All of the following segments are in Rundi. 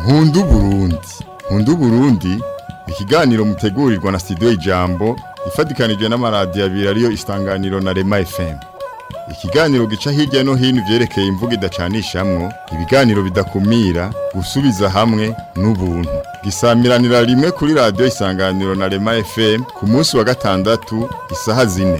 Nkundu Burundi ikiganiro mutegurirwa na studio Ijambo ifatikanije n'amaradiyo abiri ariyo Isanganiro na Rema FM. Ikiganiro gica hirya no hino vyerekeye imvugo idacanishamwo, ibiganiro bidakumira, gusubiza hamwe n'ubuntu. Gisamiranira rimwe kuri radio Isanganiro na Rema FM ku munsi wa gatandatu isaha 4.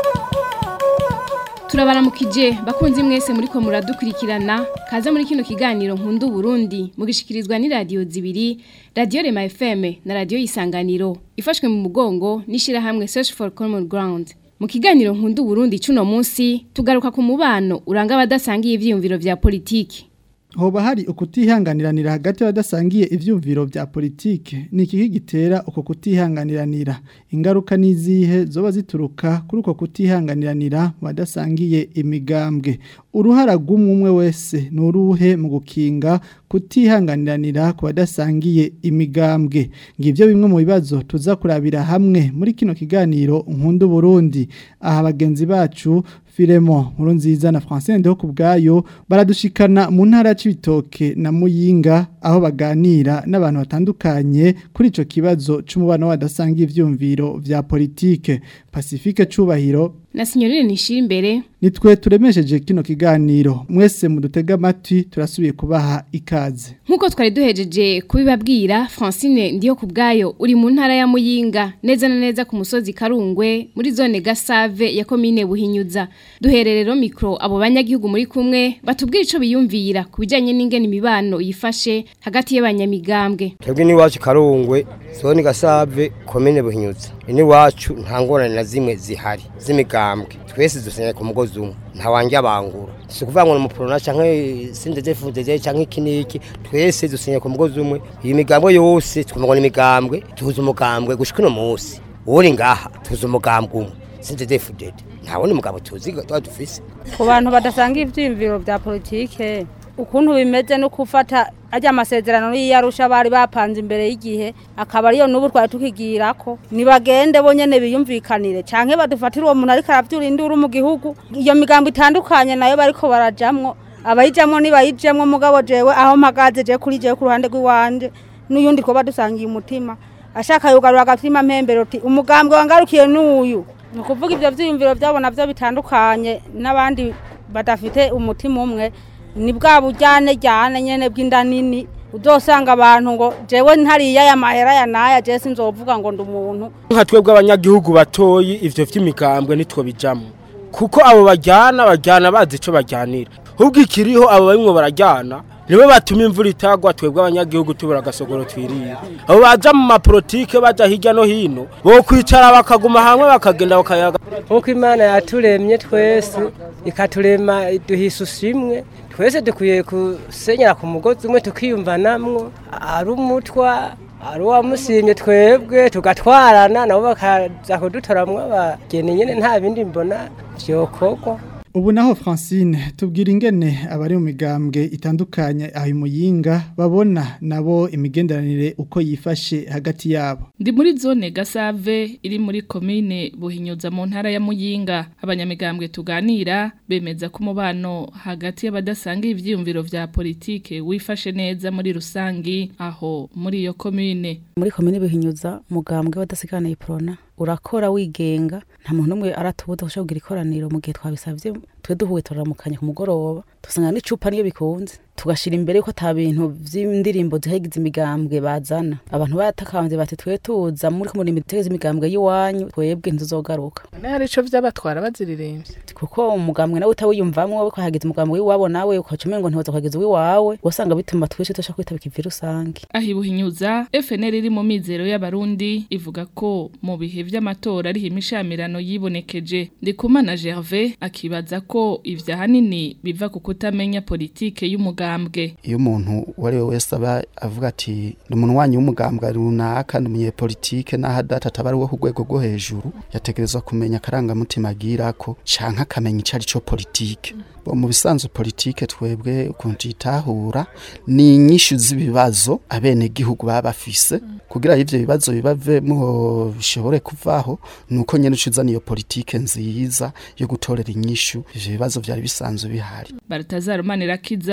Turabaramukije bakunzi mwese muriko muradukurikirana kaza muri kino kiganiro Nkundu Burundi mugishikirizwa ni radio zibiri, Radio Rema FM na Radio Isanganiro ifashwe mu mugongo nishira hamwe Search for Common Ground. Mu kiganiro Nkundu Burundi cuno munsi tugaruka ku mubano uranga abadasangiye ivyiyumviro vya politiki. Hoba hari ukutihanganiranira hagati y'abadasangiye ivyumviro vya politike ni iki gitera uko kutihanganiranira ingaruka nizihe zoba zituruka kuri uko kutihanganiranira badasangiye imigambwe uruhara rw'umwe wese nuruhe mu gukinga kutihanganiranira ku badasangiye imigambwe ngivyo bimwe mu bibazo tuza kurabira hamwe muri kino kiganiro Nkundu Burundi aha bagenzi bacu Firemo Nkurunziza na Francine Ndeho kubgayo baradushikana mu ntara y'Ibitoke na Muyinga aho baganira n'abantu batandukanye kuri ico kibazo c'umubano wadasangiye ivyumviro vya politike. Pacifique Cubahiro na Signorine Nishimbere nitwe turemesheje kino kiganiro mwese mudutega amatwi turasubiye kubaha ikaze. Nkuko twari duhejeje kubibabwira Francine Ndiyo kubgayo uri mu ntara ya Muyinga neza na neza ku musozi Karungwe muri zone Gasave ya commune Buhinyuza. Duhererero mikro abo banyagihugu muri kumwe batubwira ico biyumvira kubijanye n'ingene imibano yifashe hagati y'abanyamigambwe. Twebwe ni wacu Karungwe zone Gasave commune Buhinyuza. Ini wacu ntangorane na zimwe zihari z'imigambwe. Twese dusenye ku mugozi umwe nta wanjye abangura. Si kuvuga ngo umuprona canke sindeze canke kiniki twese dusenye ku mugozi umwe. Iyi migambwe yose twumva n'imigambwe tuza umugambwe gushika no munsi. Uri ngaha tuza umugambwe umwe. Sindeze fudede. Ntabone umugabo tuzi dufise. Ku bantu badasanga ivyimviro vya politike ukuntu bimeze no kufata ajya amasezerano y'Arusha bari bapanze imbere y'igihe akaba ariyo n'ubu twari tukigirako nibagende bonyene biyumvikanire canke badufatira uwo muntu ariko aravyura induru mu gihugu iyo migambo itandukanye nayo bariko barajamwo abayijamwo nibayijamwo mugabo jewe aho mpagaze je kuri jewe ku ruhande rw'iwanje n'uyundi ko badusangiye umutima ashaka yugarura agatima mpembero uti umugambwe wangarukiye n'uyu nukuvuga ivyo vyiyumviro byabo navyo bitandukanye n'abandi badafite umutima umwe ni bwa bujyane nyene bw'indanini udosanga abantu ngo jewe ntariya ya mahera ya naya je sinzovuga ngo ndumuntu nka twebwe abanyagihugu batoyi ivyo vy'imigambwe nitwo bijamwe kuko abo bajyana bazi ico bajyanira hubwo ikiriho abo barimwo barajyana niwe batuma imvura itagwa twebwe abanyagihugu tubura agasogoro twiriye abo baja mu mapolitike baja hirya no hino bo kwicara bakaguma hamwe bakagenda bakayaga nkuko Imana yaturemye twese ikaturema duhisushimwe twese dukwiye kusenyera ku mugozi umwe tukiyumvanamwo ari umutwa ari wamusimye twebwe tugatwarana nabo bakaza kudutoramwo abageni nyene nta bindi mbona vyokogwa. Ubu naho Francine tubwira ingene abari mu migambwe itandukanye aho Muyinga babona nabo imigenderanire uko yifashe hagati yabo. Ndi muri zone Gasave iri muri commune Buhinyuza mu ntara ya Muyinga abanyamigambwe tuganira bemeza ko umubano hagati y'abadasanga ivyiyumviro vya politike wifashe neza muri rusangi aho muri iyo commune. Muri commune Buhinyuza mugambwe wadasigana iprona urakora wigenga nta muntu umwe aratubuza gushobora ikoraniro mu gihe twabisavye twe duhuye turaramukanya ku mugoroba tusanga n'icupa niyo bikunze tugashira imbere ko ata bintu vy'indirimbo zihegiza imigambwe bazana abantu batakanze bati twe tuza muri ko muri miteze imigambwe yiwanyu twebwe ntuzogaruka nari ico vyabatwara baziririmbye kuko umugambwe nawe utawiyumvamwe ko hagize umugambwe wiwabo nawe ukacume ngo ntihoza kwageza wiwawe wasanga bituma twese tosha kwitabika ivirusangi ahibuhinyuza FNL iri mu mizero y'abarundi ivuga ko mu bihe vy'amatora ari himishamirano yibonekeje Ndikumana Gervais akibaza ko ivya hanini biva ku kutamenya politike y'umugambwe. Iyo umuntu wari wese aba avuga ati ni umuntu wanyu w'umugambwe runaka n'umunye politike naho data tabari wo ku rwego rwo hejuru yategerezwa kumenya karanga mutima agirako canka akamenya icari cyo politike. Bo mu bisanzwe politike twebwe ukuntu itahura ni inyishu z'ibibazo abene gihugu baba bafise kugira ivyo bibazo bibave mu bishobore kuvaho nuko nyene uciza niyo politike nziza yo gutorera inyishu ivyo bibazo byari bisanzwe bihari. Baltazar Manirakiza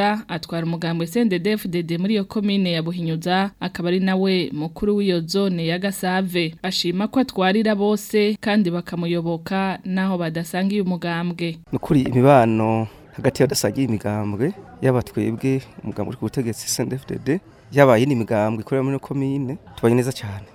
atwara umugambwe CNDD-FDD muri iyo komine ya Buhinyuza akaba ari nawe mukuru w'iyo zone ya Gasave ashima ko atwarira bose kandi bakamuyoboka naho badasangiye umugambwe. Nukuri imibano hagati y'abadasangiye imigambwe y'abatwebwe umugambwe ku butegetsi CNDD-FDD yabaye ni imigambwe ikorera muri komine tubanye neza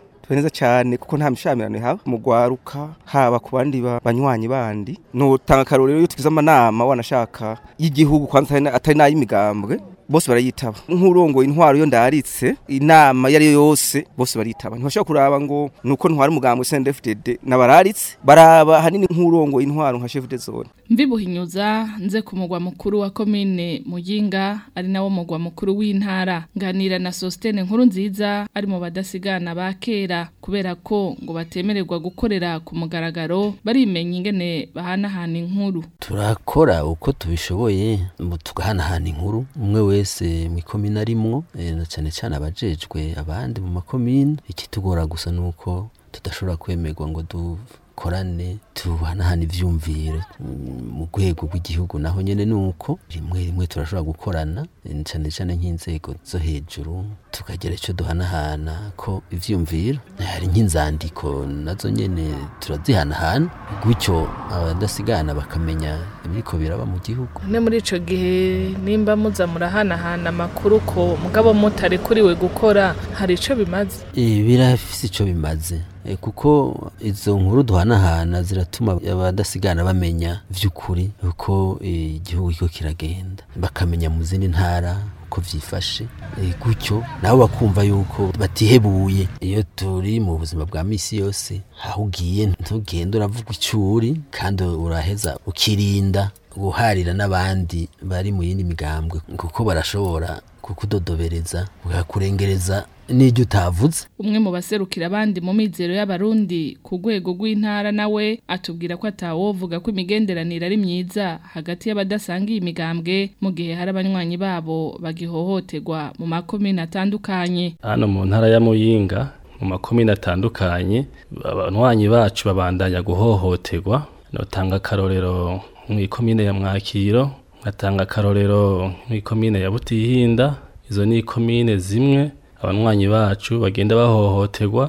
cyane kuko nta mishamirano haba mu gwaruka haba ku bandi banywanyi bandi no tanga karorero yo tukiza amanama wanashaka y'igihugu kwanza atari n'ay'imigambwe bose barayitaba nk'urongo intwaro yo ndaritse inama yari yose bose baritaba ntibashaka kuraba ngo nuko ntwara umugambwe CNDD-FDD nabararitse baraba hanini nk'urongo intwaro nka chef de zone. Mvi Buhinyuza nze ku mugwa mukuru wa komine Muyinga ari nawo mugwa mukuru w'intara nganira na Sostene nkuru nziza ari mu badasigana bakera kubera ko ngo batemererwa gukorera ku mugaragaro barimenya ingene bahanahana inkuru. Turakora uko tubishoboye mu tugahanahana inkuru umwe wese mu komine arimwo na cyane abajejwe abandi mu makomine ikitugora gusa nuko tudashobora kwemerwa ngo dukorane tuhanahana ivyumviro mu rwego rw'igihugu naho nyene nuko rimwe turashobora gukorana cyane nk'inzego zo hejuru tukagera ico duhanahana ko ivyumviro hari nk'inzandiko nazo nyene turazihanahana gutyo abadasigana bakamenya ibiriko biraba mu gihugu. Ne muri ico gihe nimba muza murahanahana makuru ko mugabo mutari kuriwe gukora hari ico bimaze. Birafise ico bimaze kuko izo nkuru duhanahana ziratuma abadasigana bamenya vy'ukuri uko igihugu kiko kiragenda bakamenya mu zindi ntara uko vyifashe gutyo nabo bakumva yuko batihebuye iyo turi mu buzima bwa misi yose aho ugiye ntugende uravuga icyuri kandi uraheza ukirinda guharira n'abandi bari mu yindi migambwe kuko barashobora kukudodobereza ukakurengereza n'ijyo utavuze. Umwe mu baserukira abandi mu mizero y'abarundi ku rwego rw'intara nawe atubwira ko atawovuga ko imigenderanire ari myiza hagati y'abadasangiye imigambwe mu gihe hari abanywanyi babo bagihohoterwa mu makomine atandukanye. Hano mu ntara ya Muyinga mu makomine atandukanye abanywanyi bacu babandanya guhohoterwa. Notanga karorero mu ikomine ya Mwakiro, ngatanga karorero mu ikomine ya Butihinda. Izo ni ikomine zimwe abanywanyi bacu bagenda bahohoterwa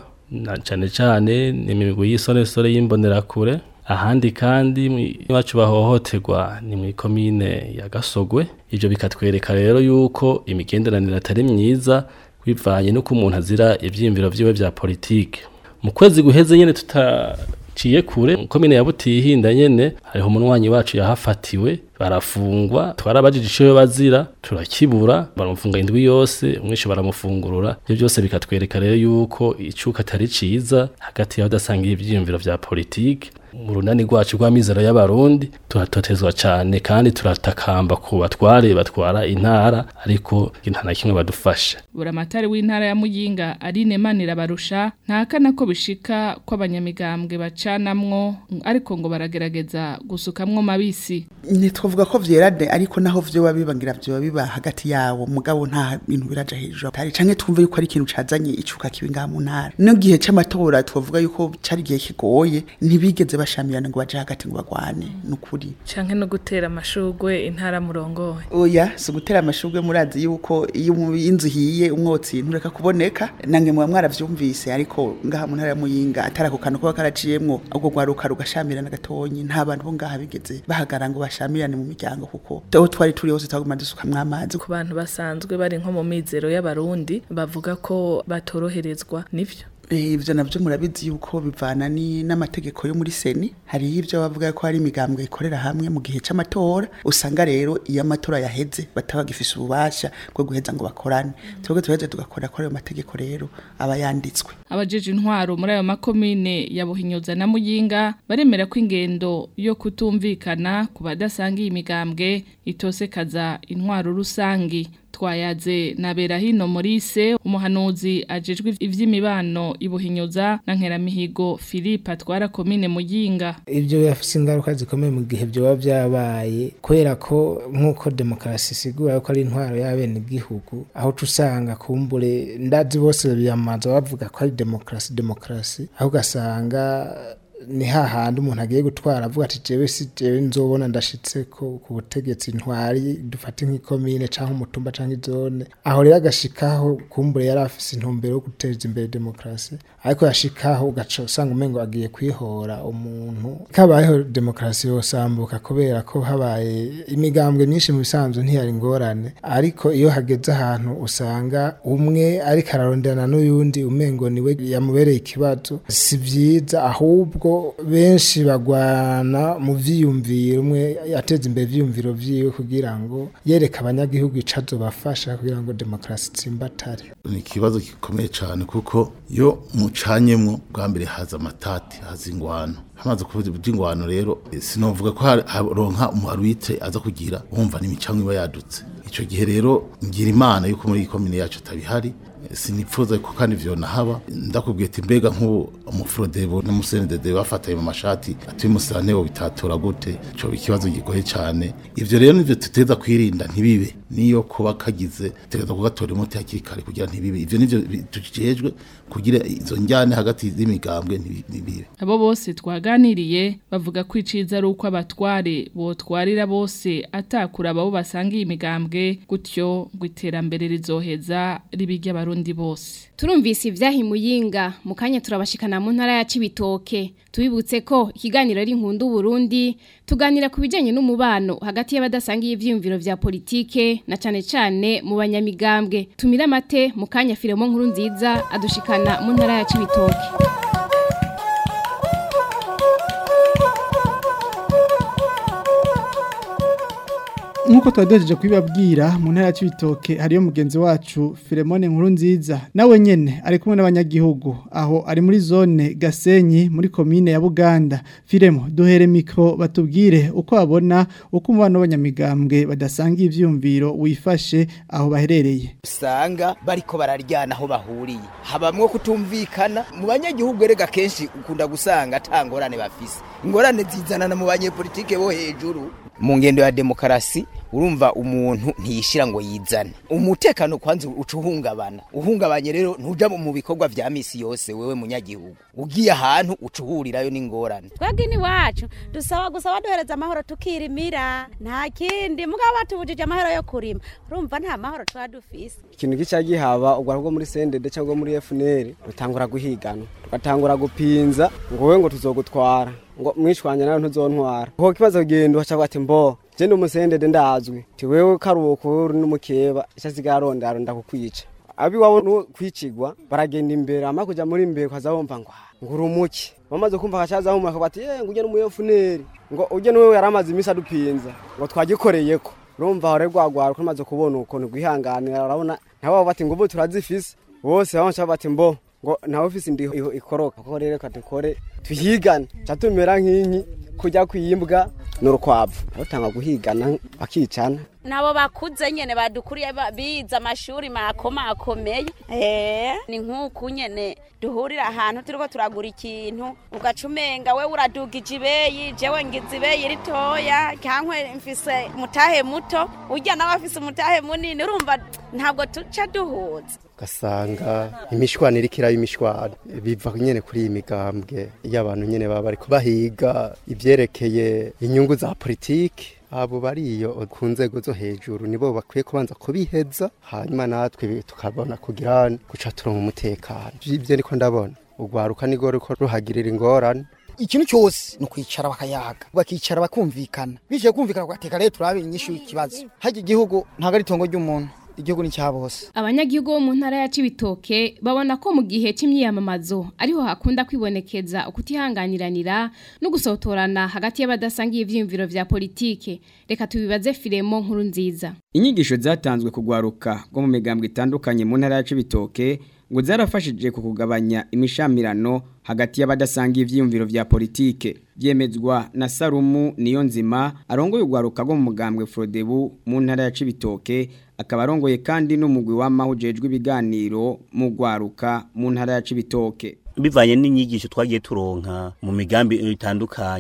cyane ni imigwi y'isoresore y'imbonerakure. Ahandi kandi bacu bahohoterwa ni mu ikomine ya Gasogwe. Ivyo bikatwereka rero yuko imigenderanire atari myiza bivanye no ku muntu azira ivyimviro vyiwe vya politike. Mu kwezi guheze nyene ciye kure komine ya Butihinda nyene hariho umunwanyi wacu yahafatiwe barafungwa twarabajije ico bazira turakibura baramufunga indwi yose umwishe baramufungurura ibyo byose bikatwereka rero yuko icuka atari ciza hagati y'abadasangiye ivyiyumviro vya politike. Mu runani rwacu rw'amizero y'abarundi turatotezwa cyane kandi turatakamba ku batwara intara ariko intana kimwe badufasha. Buramatari w'intara ya Muyinga Aline Manirabarusha ntakana ko bishika ko abanyamigambwe bacanamwo ariko ngo baragerageza gusukamwo mabisi. Nitwovuga ko vyerade ariko naho vyo babibangira vyo biba hagati yawo mugabo nta bintu biraja hejuru atari canke twumve yuko ari ikintu cazanye icuka kibi nga mu ntara. No gihe c'amatora twovuga yuko cari gihe kigoye ntibigeze bashamirana ngo baje hagati ngo bagwane nukuri canke no gutera amashugwe intara murongowe. Oya so gutera amashugwe murazi yuko iyo inzu hiye umwotsi ntureka kuboneka nange mwa mwaravyumvise ariko ngaha mu ntara ya Muyinga atarako kantu ko karaciyemwo ubwo gwaruka rugashamirana gatonyi nta bantu bo ngaha bigeze bahagara ngo bashamirane mu miryango kuko aho twari turi hose twaguma dusukamwe amazi. Ku bantu basanzwe bari nko mu mizero y'abarundi bavuga ko batoroherezwa nivyo. Ivyo navyo murabizi yuko bivana ni n'amategeko yo muri seni hari ivyo bavuga ko hari imigambwe ikorera hamwe mu gihe c'amatora usanga rero iyo amatora yaheze batabagifise ububasha bwo guheza ngo bakorane twebwe tuheze tugakora ko ayo mategeko rero aba yanditswe. Abajeje intwaro muri ayo makomine ya Buhinyuza na Muyinga baremera ko ingendo yo kutumvikana ku badasangiye imigambwe itosekaza intwaro rusangi. Twayaze na Berahino Maurice umuhanuzi ajejwe ivy'imibano Ibuhinyuza na Nkeramihigo Philippe atwara komine Muyinga. Ivyo yafise ingaruka zikomeye mu gihe byo byabaye kwera ko nkuko demokrasi sigura ko ari intwaro y'abene igihugu aho tusanga kumbure ndazi bose biyamaza bavuga ko ari demokrasi aho gasanga ni hahandi umuntu agiye gutwara avuga ati jewe si jewe nzobona ndashitse ko ku butegetsi ntwari dufate nk'ikomine canke umutumba canke izone aho rero agashikaho kumbure yari afise intumbero yo guteza imbere demokrasi ariko yashikaho ugaca usanga umengo agiye kwihora umuntu kabayeho demokrasi yosambuka kubera ko habaye imigambwe myinshi mu bisanzwe ntiyari ngorane ariko iyo hageze ahantu usanga umwe ariko araronderana n'uyundi umengo niwe yamubereye ikibazo si vyiza ahubwo benshi bagwana mu vyiyumviro umwe yateza imbere ivyiyumviro vyiwe kugira ngo yereka abanyagihugu icazo bafasha kugira ngo demokrasi tsimbatare. Ni ikibazo gikomeye cyane kuko yo mucanyemwo bwa mbere haza amatati haza ingwano hamaze kuvuza iby'ingwano rero sinovuga ko haronka umuharwite aza kugira wumva n'imicango iba yadutse ico gihe rero ngira imana yuko muri komine yacu tabihari sinipfuza ko kandi ivyo nahaba ndakubwiye ati mbega nk'ubu umufrodebo n'umusenedede bafataye mu mashati ati musane wo bitatura gute cyo ikibazo gigoye cyane ivyo rero nivyo tuteza kwirinda ntibibe niyo kuba kagize tegeza kugatora umuti hakiri kare kugira ntibibe ivyo nivyo tujejwe kugira izo njyane hagati y'imigambwe ntibibe. Abo bose twaganiriye bavuga ko iciza ari uko abatware botwarira bose atakura abo basangiye imigambwe gutyo gwiterambere rizoheza ribijya barundi bose. Turumvise ivyahimuyinga mu kanya turabashikana mu ntara ya Cibitoke tubibutse ko ikiganiro ari nkundu Burundi tuganira ku bijanye n'umubano hagati y'abadasangiye ivyiyumviro vya politike na cane cane mu banyamigambwe. Tumira mate mu kanya Firemo nkuru nziza adushikana mu ntara ya Cibitoke. Nkuko twadejeje kwibabwira mu ntara y'Ibitoke hariyo mugenzi wacu Filemone nkuru nziza nawe nyene ari kumwe n'abanyagihugu aho ari muri zone Gasenyi muri commune ya Buganda. Firemo duhere mikro batubwire uko abona uko umubano w'abanyamigambwe badasangiye ivyumviro wifashe aho baherereye. Usanga bariko bararyana aho bahuriye habamwe kutumvikana mu banyagihugu erega kenshi ukunda gusanga atangorane bafise ingorane zizanana mu banyepolitike bo hejuru mu ngendo ya demokrasi urumva umuntu ntiyishira ngo yizane umutekano kwanze ucuhungabana uhungabanye rero ntuja mu bikorwa vya misi yose wewe munyagihugu ugiye ahantu ucuhurirayo n'ingorane twagini wacu dusaba gusaba duhereza amahoro tukirimira nta kindi mugabo batubujije amahoro yo kurima urumva nta mahoro twadufise ikintu gica gihaba ubwo muri CNDD cyangwa muri FNL rutangura guhigana tugatangura gupinza ngo we ngo tuzogutwara ngo mwishwanya nayo ntuzontwara ho kibazo kugenda haca bati mbo je n'umusendede ndazwe ti wewe karuko n'umukeba cyasigaronda ndakukwica abi wabo no kwicigwa baragenda imbere amakuja muri imbere kwaza wumva ngo ngurumuki bamaze kumva kacaza mu makabati nguje n'umuyefuneri ngo uje niwe yaramaze imisa dupinza ngo twagikoreyeko urumva hore gwagwara ko maze kubona ukuntu gwihanganira urabona nabo bati ngo bo turazifise bose bamwe bati mbo ngo nawe ofisi ndi ikoroka ko rero katekore tuhigana catumera nk'inki kujya kwiyimbwa n'urukwavu batanga guhigana bakicana nabo bakuze nyene badukuriye biza amashuri makomeye ni nkuko nyene duhurira ahantu turiko turagura ikintu ugacumenga we uradugije ibeyi jewe ngize ibeyi ritoya kankwe mfise mutahe muto urya nawe afise mutahe munini urumva ntabwo tuca duhuza gasanga imishwanire ikira y'imishwano biva nyene kuri iyi migambwe y'abantu nyene baba bari kubahiga ivyerekeye inyungu za politiki abo bariyo ku nzego zo hejuru nibo bakwiye kubanza kubiheza hanyuma natwe tukabona kugira guca turonka umutekano ivyo niko ndabona ugwaruka nigo ruko ruhagirira ingorane ikintu cyose no kwicara bakayaga bakicara bakumvikana bije kumvikana kwateka rero turabe inyishu y'ikibazo haje igihugu ntago ari tongo ry'umuntu igihugu ni cyabose. Abanyagihugu bo mu ntara ya Cibitoke babona ko mu gihe cy'imyiyamamazo ariho hakunda kwibonekeza ukutihanganiranira no gusotorana hagati y'abadasangiye ivyiyumviro vya politike. Reka tubibaze Firemo nkuru nziza. Inyigisho zatanzwe kugwaruka ngo mu migambwe itandukanye mu ntara ya Cibitoke ngo zarafashije kugabanya imishamirano hagati y'abadasangiye ivyiyumviro vya politike. Byemezwa na Sarumu Niyonzima arongoye ugwaruka go mu mugambwe Frodebu mu ntara ya Cibitoke akaba arongoye kandi n'umugwi w'amahujejwe ibiganiro mu gwaruka mu ntara ya Cibitoke. Bivanye n'inyigisho twagiye turonka mu migambi itandukanye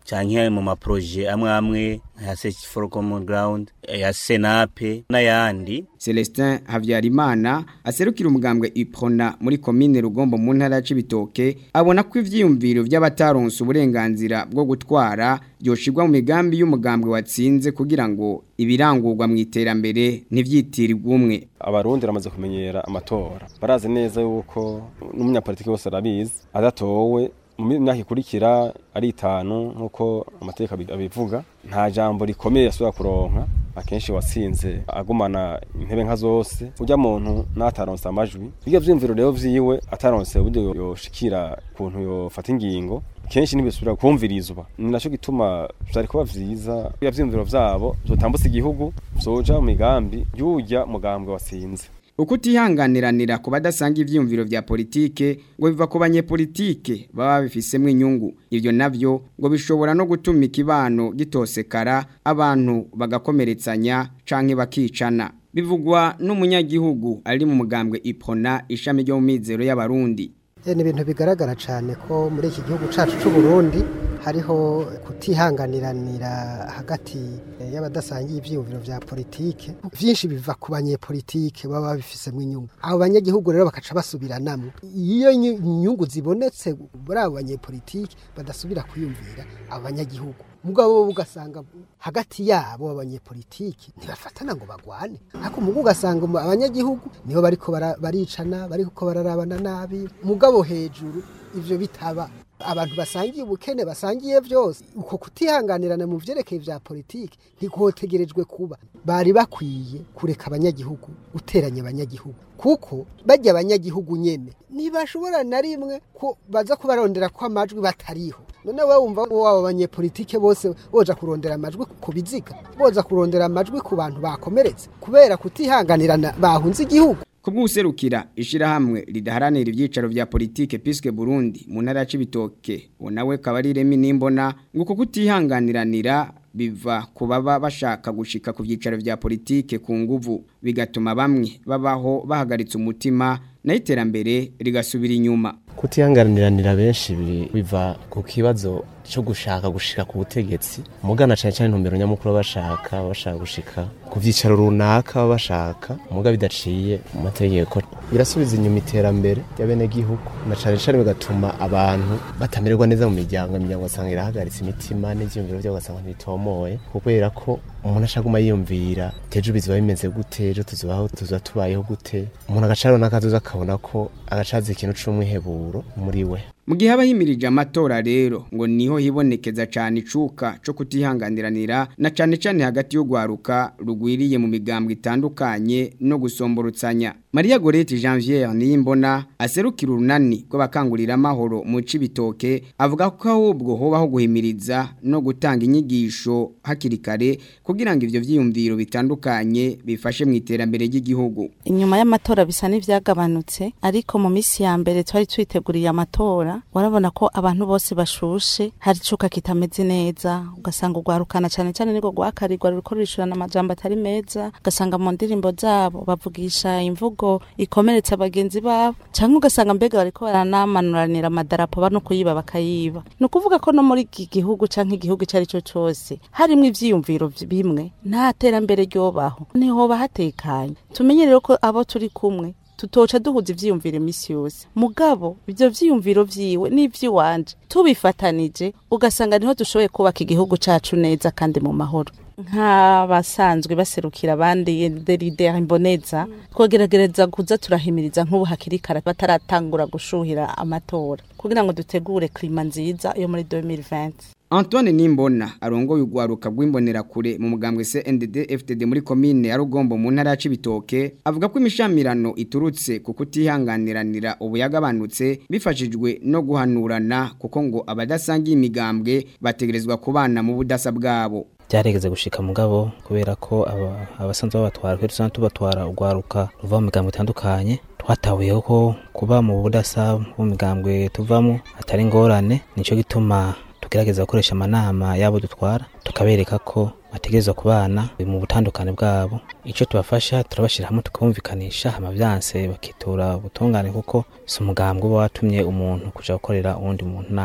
canke mu maproje amwe ya Search for Common Ground ya Senape n'ayandi. Celestin Havyarimana aserukira umugambwe Iprona muri commune Rugombo mu ntara ya Cibitoke abona ko ivyiyumviro by'abataronse uburenganzira bwo gutwara byoshirwa mu migambi y'umugambwe watsinze kugira ngo ibirangurwa mu iterambere ntivyitirirwe umwe. Abarundi ramaze kumenyera amatora barazi neza yuko n'umunyapolitiki wose arabizi adatowe mu myaka ikurikira ari 5 nkuko amateka abivuga nta jambo rikomeye yasubira kuronka akenshi watsinze agumana intebe nka zose ujya muntu nataronse amajwi biga vyimviro rero vyiwe ataronse uburyo yoshikira kuntu yofata ingingo kenshi nibisubira kumvirizwa ninaco gituma byari kuba vyiza yavyimviro vyabo zotambutse igihugu zoja mu migambi y'ujya mugambwe watsinze. Ukutihanganiranira ku badasanga ivyiyumviro vya politike ngo biva ku banyepolitike baba bifisemwe inyungu ivyo navyo ngo bishobora no gutuma ikibano gitosekara abantu bagakomeretsanya canke bakicana bivugwa n'umunyagihugu ari mu mugambwe Iprona ishami ryo mu mizero y'abarundi. Ni ibintu bigaragara cyane ko muri iki gihugu cacu c'u Burundi hariho kutihanganiranira hagati y'abadasangiye ivyiyumviro vya politike vyinshi biva ku banyepolitike baba bifisemo inyungu abo banyagihugu rero bakaca basubiranamwe iyo inyungu zibonetse muri abo banyepolitike badasubira kwiyumvira abo banyagihugu mugabo ugasanga hagati yabo abanyepolitike ntibafatana ngo bagwane ariko mugu ugasanga abanyagihugu niho bariko baricana bariko bararabana nabi mugabo hejuru ivyo bitaba abantu basangiye ubukene basangiye byose uko kutihanganirana mu vyerekeye vya politike ntikotegerejwe kuba bari bakwiye kureka abanyagihugu guteranya abanyagihugu kuko bajya abanyagihugu nyene ntibashobora na rimwe ko baza kubarondera ko amajwi batariho none we wumva wabo abanyepolitike bose boja kurondera amajwi ku biziga boza kurondera amajwi ku bantu bakomeretse kubera kutihanganirana bahunze igihugu. Kubwuserukira ishirahamwe ridaharanira ivyicaro vya politike Piske Burundi mu ntara ya Cibitoke unawe kabariremi nimbona nguko kutihanganiranira biva kubaba bashaka gushika ku vyicaro vya politike ku nguvu bigatuma bamwe babaho bahagaritse umutima na iterambere rigasubira inyuma. Kutihanganiranira benshi biva ku kibazo cyo gushaka gushika ku butegetsi mugana cyane cyane ntumbero nyamukuru bashaka gushika ku vyicaro runaka bashaka muga bidaciye mu mategeko birasubiza inyuma iterambere y'abene gihugu na cyane cyane bigatuma abantu batamererwa neza mu miryango asanga irahagaritse imitima n'ivyumviro byo gasanga ntitomoye kubera ko umuntu ashaguma yiyumvira tejo biziba bimeze gute ejo tuzabaho gute umuntu agacaro nakazuza akabona ko agacaza ikintu c'umwiheburo muri we. Mu gihe abahimirije amatora rero ngo niho hibonekeza cyane icuka cyo kutihanganiranira na cyane cyane hagati yo gwaruka rugwiriye mu migambwe itandukanye no gusomborutsanya. Maria Gorete Janvier niyimbona aserukira urunani rw'abakangurira amahoro mu Cibitoke avuga ko ahubwo hobaho guhimiriza no gutanga inyigisho hakiri kare kugira ngo ivyo vyiyumviro bitandukanye bifashe mu iterambere ry'igihugu. Inyuma y'amatora bisa n'ivyagabanutse ariko mu misi ya mbere twari twiteguriye amatora warabona ko abantu bose bashushe hari cuka kitameze neza ugasanga ugwarukana cyane cyane niko gwakarirwa rukorishurana amajambo atari meza ugasanga mu ndirimbo zabo bavugisha imvugo ikomeretsa abagenzi babo cyangwa ugasanga mbega bariko baranamanuraranira amadarapo bano kuyiba bakayiba no kuvuga ko no muri iki gihugu canke igihugu cyari cyo cyose harimo ivyiyumviro bimwe nta terambere ryobaho niho bahatekanye tumenye rero ko abo turi kumwe tutoca duhuza ivyiyumviro imisi yose mugabo ivyo vyiyumviro vyiwe n'ivy'iwanje tubifatanije ugasanga niho dushoboye kubaka igihugu cacu neza kandi mu mahoro. Nk'abasanzwe baserukira abandi leader imboneza twogeragereza kuza turahimiriza nk'ubu hakiri kare bataratangura gushuhira amatora kugira ngo dutegure klima nziza yo muri 2020. Antoine Nimbona arongoye ugwaruka rw'imbonera kure mu mugambwe CNDD FTD muri commune ya Rugombo mu ntara ya Cibitoke avuga ko imishamirano iturutse ku kutihanganiranira ubuyagabanutse bifashijwe no guhanurana kuko ngo abadasangiye imigambwe bategerezwa kubana mu budasa bwabo. Byaregeze gushika mugabo kubera ko abasanzwe babatwara kwe dusanzwe tubatwara ugwaruka ruva mu migambwe itandukanye twatawiyeho ko kuba mu budasa mu migambwe tuvamo atari ngorane nico gituma tugerageza gukoresha amanama yabo dutwara tukabereka ko bategerezwa kubana mu butandukane bwabo ico tubafasha turabashira hamwe tukumvikanisha amavyanse bakitura ubutungane kuko si umugambwe watumye umuntu kuja gukorera uwundi muntu nabi.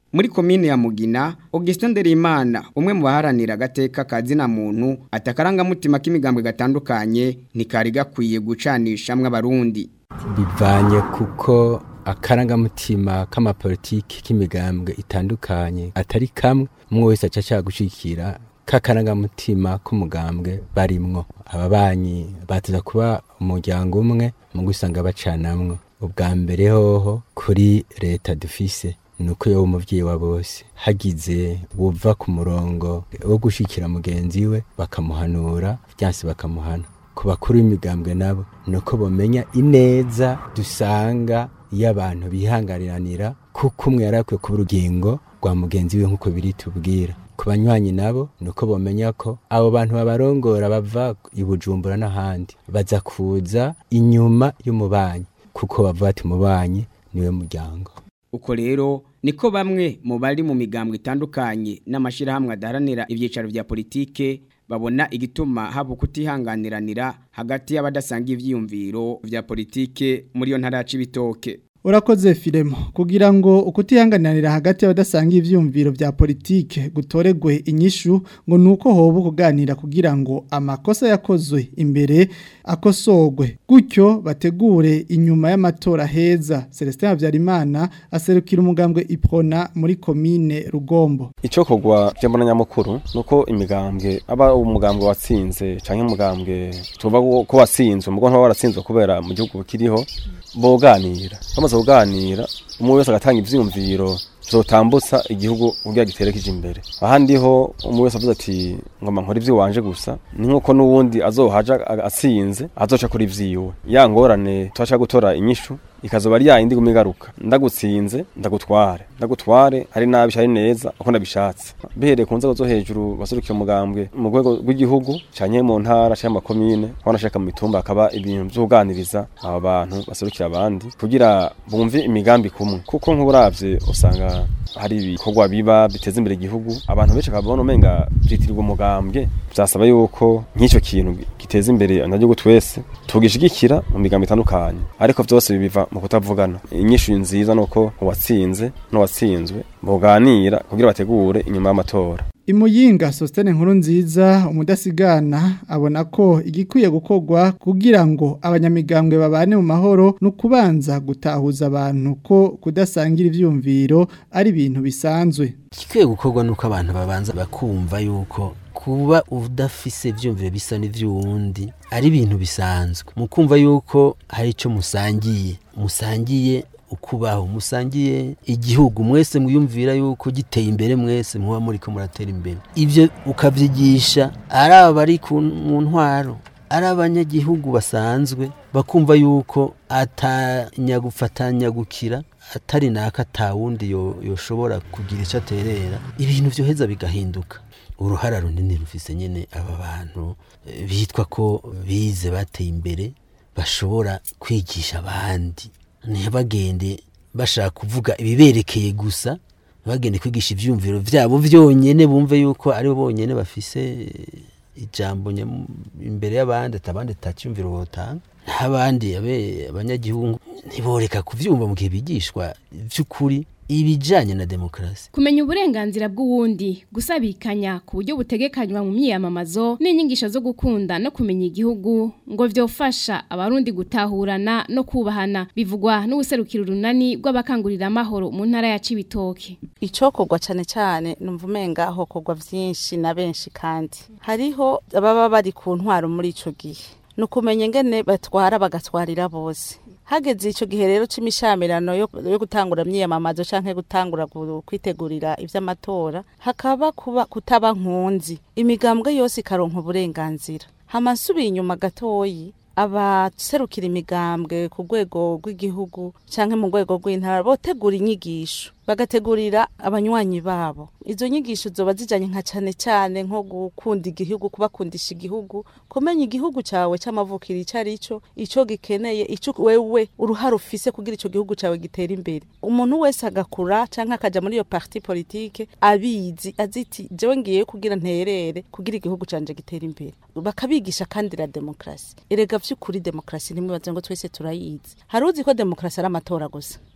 Muri komine ya Mugina, Augustin Nderimana, umwe mu baharanira agateka kazina muntu, atakaranga mutima k'imigambwe gatandukanye ntikari gakwiye gucanishamwe abarundi. Bivanye kuko akarangamutima k'amapolitiki k'imigambwe itandukanye atari kamwe, umwe wese aca gushikira k'akarangamutima k'umugambwe barimwo. Ababanyi batiza kuba umuryango umwe mu gusanga bacanamwe. Ubwa mbere hoho kuri leta dufise nuko yo umuvyeyi wa bose hagize buva ku murongo wo gushikira mugenzi we bakamuhanura byanse bakamuhana. Ku bakuru b'imigambwe nabo nuko bomenya ineza dusanga y'abantu bihanganiranira kuko umwe yarakwe ku rugingo rwa mugenzi we nkuko biri tubwira. Ku banywanyi nabo nuko bomenya ko abo bantu babarongora bava i Bujumbura n'ahandi baza kuza inyuma y'umubanyi kuko bavuga ati umubanyi niwe muryango. Uko rero niko bamwe mu bari mu migambwe itandukanye n'amashirahamwe adaharanira ivyicaro vya politike babona igituma haba kutihanganiranira hagati y'abadasanga ivyiyumviro vya politike muri yo ntara ya Cibitoke. Urakoze Filemo kugira ngo ukutihanganira hagati y'abadasanga ivyumviro vya politike gutoregwe inyishu ngo nuko hobu kuganira kugira ngo amakosa yakozwe imbere akosogwe gutyo bategure inyuma y'amatora heza. Celestin Havyarimana aserukira umugambwe Iprona muri komine Rugombo. Ico kogwa cyambona nyamukuru nuko imigambwe aba umugambwe watsinze canke umugambwe tuba ko watsinzwe mugo nto waratsinzwe kubera mu gihugu kiriho boganira. Bamaze kuganira umwe wese agatanga ivyumviro zotambutsa igihugu kugira giterekeje imbere. Ahandi ho umwe wese avuze ati ngoma nkora ivyo wanje gusa ni nkuko nuwundi azohaja asinze azoca kuri ivyiwe. Ya ngorane twacha gutora inyishu ikazoba ari yindi gumigaruka ndagutsinze ndagutware ari nabi cyari neza uko ndabishatse bihere kunze zo hejuru basurukiye umugambwe mu rwego rw'igihugu cyanye mu ntara cyangwa makomine wanashaka mu mitumba akaba ibintu by'uganiriza aba bantu basurukira abandi kugira bumve imigambi kumwe kuko nk'uburavye usanga hari ibikorwa biba biteza imbere igihugu abantu benshi kabona umenga byitirirwa umugambwe byasaba yuko nk'icyo kintu giteza imbere abanyagihugu twese tugishigikira mu migambi itandukanye ariko byose biva mu kutavugana. Inyishu nziza nuko uwatsinze n'uwatsinzwe boganira kugira bategure inyuma y'amatora. Imuyinga Sostene nkuru nziza umudasigana abona ko igikwiye gukorwa kugira ngo abanyamigambwe babane mu mahoro no kubanza gutahuza abantu ko kudasangira ivyumviro ari ibintu bisanzwe. Igikwiye gukorwa nuko abantu babanza bakumva yuko kuba udafise ivyumviro bisa n'ivyundi ari ibintu bisanzwe. Mukumva yuko hari ico musangiye ukubaho musangiye igihugu mwese mwiyumvira yuko giteye imbere mwese muba muri ko muratera imbere. Ivyo ukavyigisha ari abari mu ntwaro ari abanyagihugu basanzwe bakumva yuko atanyagufatanya gukira atari naka tawundi yoshobora kugira ico aterera ibintu byo heza bigahinduka. Uruhara runini rufise nyene aba bantu bitwa ko bize bateye imbere bashobora kwigisha abandi ntibagende bashaka kuvuga ibiberekeye gusa bagende kwigisha ivyumviro vyabo vyonyene bumve yuko ari bonyene bafise ijambo imbere y'abandi atabandi tacyumviro botanga n'abandi abanyagihugu ntiboreka kuvyumva mu gihe bigishwa vy'ukuri ibijanye na demokrasi. Kumenya uburenganzira bw'uwundi gusabikanya ku buryo butegekanywa mu myiyamamazo n'inyigisho zo gukunda no kumenya igihugu ngo vyofasha abarundi gutahurana no kubahana bivugwa n'ubuserukiro runani rw'abakangurira amahoro mu ntara ya Cibitoke. Icokorwa cane cyane numva umenga hokorwa vyinshi na benshi kandi hariho ababa bari ku ntwaro muri ico gihe no kumenya ingene batwara bagatwarira bose. Hageze ico gihe rero c'imishamirano yo gutangura myiyamamazo canke gutangura kwitegurira ivy'amatora hakaba kuba kutaba nkunzi imigambwe yose ikaronka uburenganzira. Hamasubiye inyuma gatoyi abaserukira imigambwe ku rwego rw'igihugu canke mu rwego rw'intara botegura inyigisho bagategurira abanywanyi babo. Izo nyigisho zoba zijanye nka cyane nko gukunda igihugu kubakundisha igihugu kumenya igihugu cawe c'amavukiro icarico ico gikeneye ico wewe uruhara ufise kugira ico gihugu cawe gitera imbere. Umuntu wese agakura canke akaja muri iyo parti politique abizi aziti jewe ngiye kugira nterere kugira igihugu canje gitera imbere. Bakabigisha kandi la demokrasi. Erega vy'ukuri demokrasi nimwe baze ngo twese turayizi. Haruzi ko demokrasi ari amatora gusa.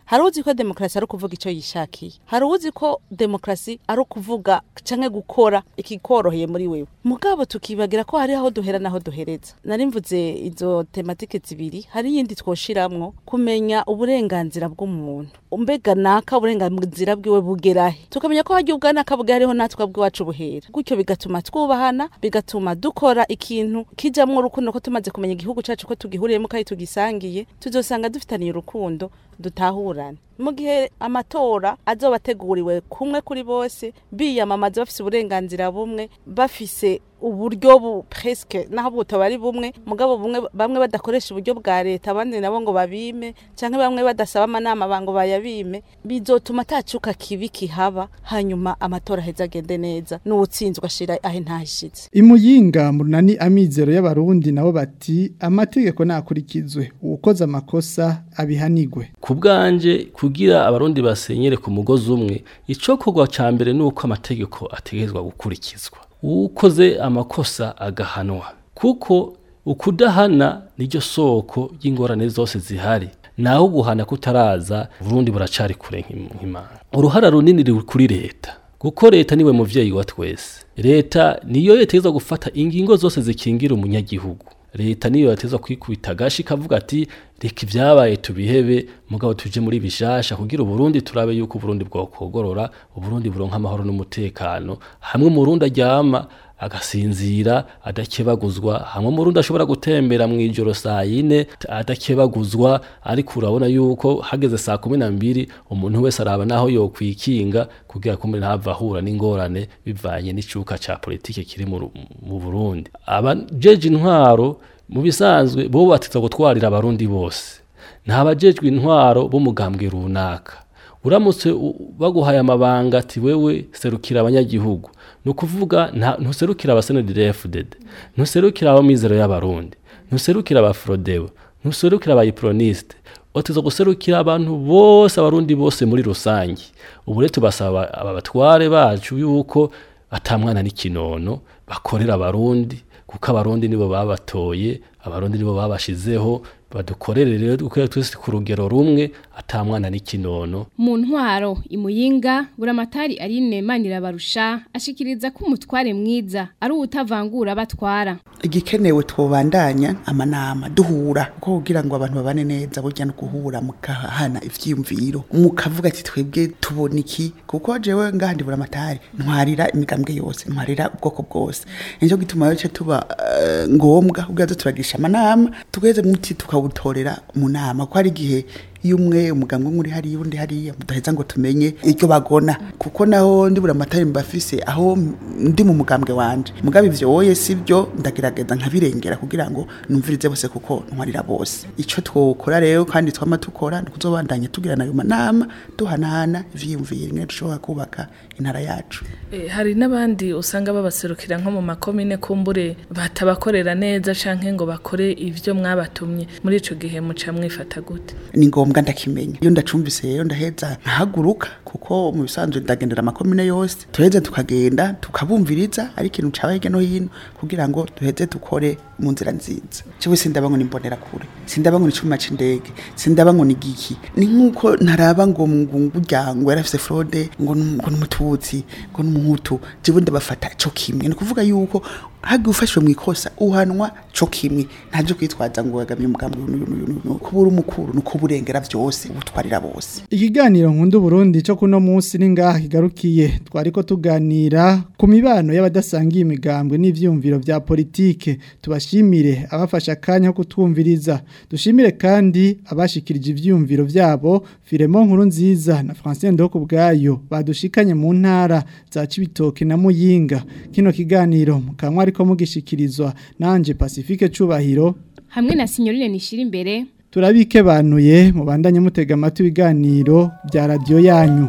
hari uzi ko demokrasi ari ukuvuga icyo yishakiye, hari uzi ko demokrasi ari ukuvuga canke gukora ikikoroheye muri wewe. Mugabo tukibagira ko hari aho duhera naho duhereza. Nari mvuze izo tematike zibiri, hari yindi twoshiramwo kumenya uburenganzira bw'umuntu. Umbega naka uburenganzira bwiwe bugerahe. Tukamenya ko hagiye ubwana kabuga hariho natwe bwacu buhera. Gutyo bigatuma twubahana, bigatuma dukora ikintu kijamwo urukundo ko tumaze kumenya igihugu cacu ko tugihuriyemo kandi tugisangiye, tuzosanga dufitaniye urukundo dutahurana. Mu gihe amatora azobateguriwe kumwe kuri bose, biyamamaza bafise uburenganzira bumwe, bafise uburyo presque naho butabari bumwe, mugabo bamwe badakoresha uburyo bwa leta, abandi nabo ngo babime canke bamwe badasaba amanama bango bayabime, bizotuma tacuka kibi kihaba, hanyuma amatora heza agende neza n'utsinzwe ashira ahe ntashitse. Imuyinga murunani amizero y'abarundi nabo bati amategeko nakurikizwe, ukoza amakosa abihanigwe. Kubganje kugira abarundi basenyere ku mugozi umwe, icokorwa ca mbere nuko amategeko ategezwa gukurikizwa. Ukoze amakosa agahanwa, kuko ukudahana niryo soko y'ingorane zose zihari. Naho guhana kutaraza Burundi buracari kure nk'Imana. Uruhara runini ruri kuri leta, kuko leta niwe muvyeyi wa twese. Leta niyo yeteza gufata ingingo zose zikingira umunyagihugu. Leta niyo yateza kwikubita gashi kavuga ati reka ibyabaye tubihebe, mugabo tuje muri bishasha kugira Burundi turabe yuko Burundi bwokogorora, Burundi buronka amahoro n'umutekano, hamwe mu Burundi aryama agasinzira adakebaguzwa, hamwe mu Burundi ashobora gutembera mu ijoro saa 4 adakebaguzwa, ariko urabona yuko hageze saa 12 umuntu wese araba naho yokwikinga kugira ko ntava ahura n'ingorane bivanye n'icuka ca politike kiri mu Burundi. Abajeje intwaro mu bisanzwe bo batiza gutwarira abarundi bose, ntabajejwe intwaro bo mugambwe runaka. Uramutse baguhaye amabanga ati wewe serukira abanyagihugu, no kuvuga ntuserukira abasenedefdd, ntuserukira abamizero y'abarundi, ntuserukira abafrodeo, ntuserukira abayiproniste, otizo guserukira abantu bose, abarundi bose muri rusangi. Ubu rero tubasaba abatware bacu yuko atamwana n'ikinono bakorera abarundi, kuko abarundi nibo babatoye, abarundi nibo babashizeho, badukorere rero dukwiriye twese ku rugero rumwe atamwana n'ikinono. Mu ntwaro Imuyinga Buramatari Aline Manirabarusha ashikiriza ko umutware mwiza ari utavangura batwara. Igikenewe twobandanya amanama duhura ko kugira ngo abantu babane neza, burya no guhura mukahana ivyiyumviro, mukavuga ati twebwe tubona iki, kuko jewe ngandi Buramatari ntwarira imigambwe yose, ntwarira ubwoko bwose. Nico gituma yo tuba ngombwa kugaza turagisha amanama tugeze muti tukawutorera mu nama, ko ari gihe yumwe umugambwe muri hari undi hari mudaheza ngo tumenye icyo bagona, kuko naho ndi Buramatari mbafise aho ndi mu mugambwe wanje, mugabe ivyo woye sivyo ndagerageza nkabirengera kugira ngo numvirize bose, kuko ntwarira bose. Ico twokora rero kandi twama tukora kuzobandanya tugira nayo manama duhanahana ivyiyumviro ingene dushobora kubaka intara yacu. Hari n'abandi usanga babaserukira nko mu makomine kumbure batabakorera neza canke ngo bakore ivyo mwabatumye, muri ico gihe muca mwifata gute? Ni ngombwa ndakimenya, iyo ndacumvise rero ndaheza nkahaguruka, kuko mu bisanzwe ndagendera amakomine yose, tuheze tukagenda tukabumviriza ari ikintu cabaye no hino kugira ngo duheze dukore mu nzira nziza. Cyo sindabangwa nimbonera kure, sindabangwa nicuma c'indege, sindabangwa nigiki, ni nkuko ntaraba ngo nguryango yarafise fraude ngo n'umututsi ngo n'umuhutu, jewe ndabafata cyo kimwe. Ni kuvuga yuko hagi ufashwe mu ikosa uhanwa cyo kimwe, ntaje kwitwaza ngo wagamye umugambi kubura umukuru no kuburengera byose ubutwarira bose. Ikiganiro Nkunda Burundi cyo kuno munsi ningaha kigarukiye, twariko tuganira ku mibano y'abadasangiye imigambwe n'ivyumviro vya politike. Tubashimire abafasha kanya ko kutwumviriza, dushimire kandi abashikirije ivyumviro vyabo, Firemo Nkuru Nziza na Francine Ndokubwayo badushikanye mu ntara za Cibitoke na Muyinga. Kino kiganiro mukanwa ariko mugishikirizwa nanje Pacifique Cubahiro hamwe na Signorine Nishira imbere. Turabike banuye mubandanye mutega amatwi ibiganiro bya radio yanyu.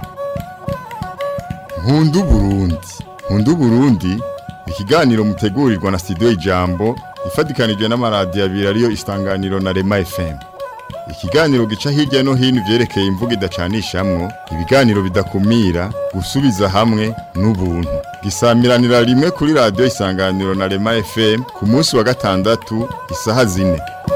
Nkunda Burundi. Nkunda Burundi ikiganiro mutegurirwa na Studio Ijambo ifadikanijwe n'amaradiyo abiri ariyo Isanganiro na Rema FM. Ikiganiro gica hirya no hino vyerekeye imvugo idacanishamwo, ibiganiro bidakumira, gusubiza hamwe n'ubuntu. Gisamiranira rimwe kuri radio Isanganiro na Rema FM ku munsi wa gatandatu isaha 4.